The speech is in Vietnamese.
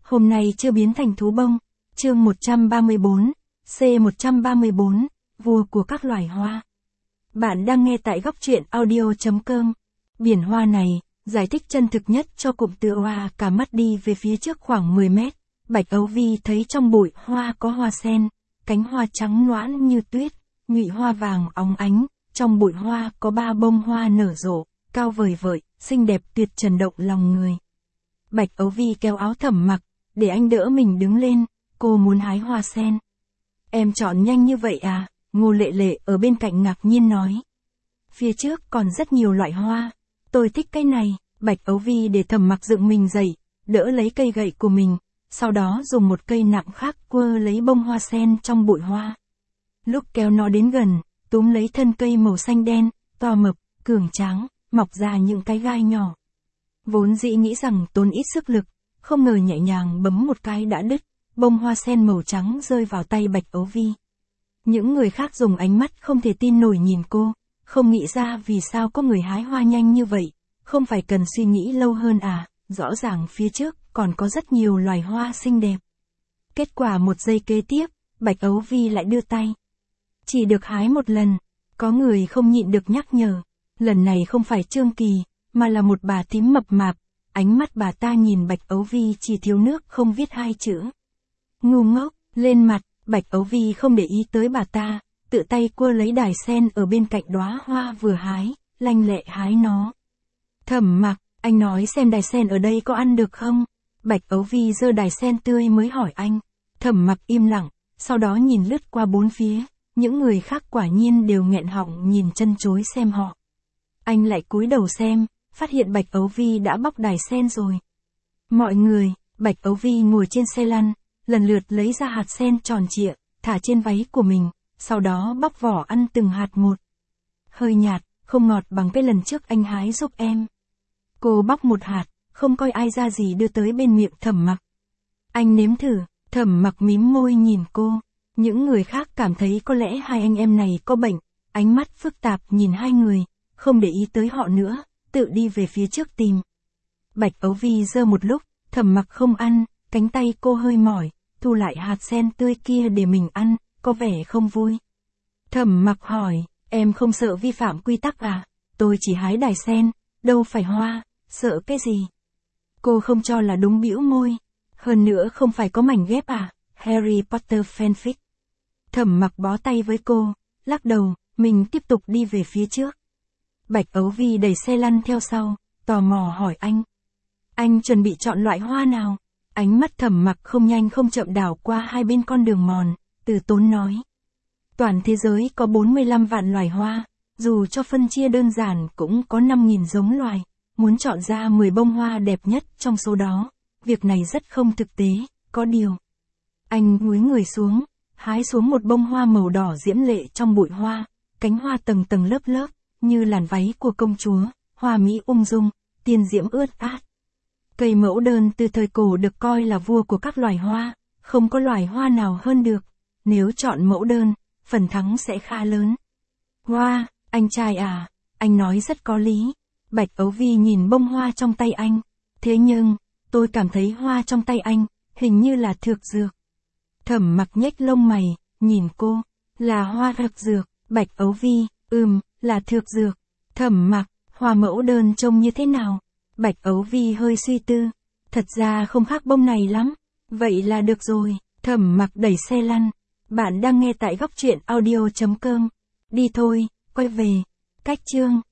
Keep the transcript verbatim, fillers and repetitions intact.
Hôm nay chưa biến thành thú bông. Chương một trăm ba mươi bốn, C một trăm ba mươi bốn, vua của các loài hoa. Bạn đang nghe tại góc truyện audio chấm com. Biển hoa này, giải thích chân thực nhất cho cụm từ hoa cả mắt đi về phía trước khoảng mười mét. Bạch Ấu Vi thấy trong bụi hoa có hoa sen, cánh hoa trắng noãn như tuyết, nhụy hoa vàng óng ánh, trong bụi hoa có ba bông hoa nở rộ, cao vời vợi, xinh đẹp tuyệt trần động lòng người. Bạch Ấu Vi kéo áo Thẩm Mặc, để anh đỡ mình đứng lên, cô muốn hái hoa sen. Em chọn nhanh như vậy à? Ngô Lệ Lệ ở bên cạnh ngạc nhiên nói. Phía trước còn rất nhiều loại hoa, tôi thích cái này. Bạch Ấu Vi để Thẩm Mặc dựng mình dậy, đỡ lấy cây gậy của mình, sau đó dùng một cây nặng khác quơ lấy bông hoa sen trong bụi hoa. Lúc kéo nó đến gần, túm lấy thân cây màu xanh đen, to mập, cường tráng, mọc ra những cái gai nhỏ. Vốn dĩ nghĩ rằng tốn ít sức lực, không ngờ nhẹ nhàng bấm một cái đã đứt, bông hoa sen màu trắng rơi vào tay Bạch Ấu Vi. Những người khác dùng ánh mắt không thể tin nổi nhìn cô, không nghĩ ra vì sao có người hái hoa nhanh như vậy, không phải cần suy nghĩ lâu hơn à, rõ ràng phía trước còn có rất nhiều loài hoa xinh đẹp. Kết quả một giây kế tiếp, Bạch Ấu Vi lại đưa tay. Chỉ được hái một lần, có người không nhịn được nhắc nhở, lần này không phải Trương Kỳ, mà là một bà tím mập mạp, ánh mắt bà ta nhìn Bạch Ấu Vi chỉ thiếu nước không viết hai chữ. Ngu ngốc, lên mặt, Bạch Ấu Vi không để ý tới bà ta, tự tay quơ lấy đài sen ở bên cạnh đóa hoa vừa hái, lanh lẹ hái nó. Thẩm Mặc, anh nói xem đài sen ở đây có ăn được không? Bạch Ấu Vi giơ đài sen tươi mới hỏi anh. Thẩm Mặc im lặng, sau đó nhìn lướt qua bốn phía, những người khác quả nhiên đều nghẹn họng nhìn chân chối xem họ. Anh lại cúi đầu xem, phát hiện Bạch Ấu Vi đã bóc đài sen rồi. Mọi người, Bạch Ấu Vi ngồi trên xe lăn, lần lượt lấy ra hạt sen tròn trịa, thả trên váy của mình, sau đó bóc vỏ ăn từng hạt một. Hơi nhạt, không ngọt bằng cái lần trước anh hái giúp em. Cô bóc một hạt, không coi ai ra gì đưa tới bên miệng Thẩm Mặc. Anh nếm thử, Thẩm Mặc mím môi nhìn cô. Những người khác cảm thấy có lẽ hai anh em này có bệnh, ánh mắt phức tạp nhìn hai người, không để ý tới họ nữa, tự đi về phía trước tìm. Bạch Ấu Vi giơ một lúc, Thẩm Mặc không ăn, cánh tay cô hơi mỏi, thu lại hạt sen tươi kia để mình ăn, có vẻ không vui. Thẩm Mặc hỏi, em không sợ vi phạm quy tắc à? Tôi chỉ hái đài sen, đâu phải hoa, sợ cái gì? Cô không cho là đúng, bĩu môi. Hơn nữa không phải có mảnh ghép à? Harry Potter fanfic. Thẩm Mặc bó tay với cô, lắc đầu, mình tiếp tục đi về phía trước. Bạch Ấu Vi đẩy xe lăn theo sau, tò mò hỏi anh. Anh chuẩn bị chọn loại hoa nào? Ánh mắt Thẩm Mặc không nhanh không chậm đảo qua hai bên con đường mòn, từ tốn nói. Toàn thế giới có bốn mươi lăm vạn loài hoa, dù cho phân chia đơn giản cũng có năm nghìn giống loài, muốn chọn ra mười bông hoa đẹp nhất trong số đó, việc này rất không thực tế, có điều. Anh cúi người xuống, hái xuống một bông hoa màu đỏ diễm lệ trong bụi hoa, cánh hoa tầng tầng lớp lớp, như làn váy của công chúa, hoa mỹ ung dung, tiên diễm ướt át. Cây mẫu đơn từ thời cổ được coi là vua của các loài hoa, không có loài hoa nào hơn được, nếu chọn mẫu đơn, phần thắng sẽ khá lớn. Hoa, wow, anh trai à, anh nói rất có lý. Bạch Ấu Vi nhìn bông hoa trong tay anh, thế nhưng, tôi cảm thấy hoa trong tay anh, hình như là thược dược. Thẩm Mặc nhếch lông mày, nhìn cô, là hoa thược dược. Bạch Ấu Vi, ừm, là thược dược. Thẩm Mặc, hoa mẫu đơn trông như thế nào? Bạch Ấu Vi hơi suy tư, thật ra không khác bông này lắm, vậy là được rồi. Thẩm Mặc đẩy xe lăn, bạn đang nghe tại góc truyện audio chấm com. Đi thôi, quay về. Cách chương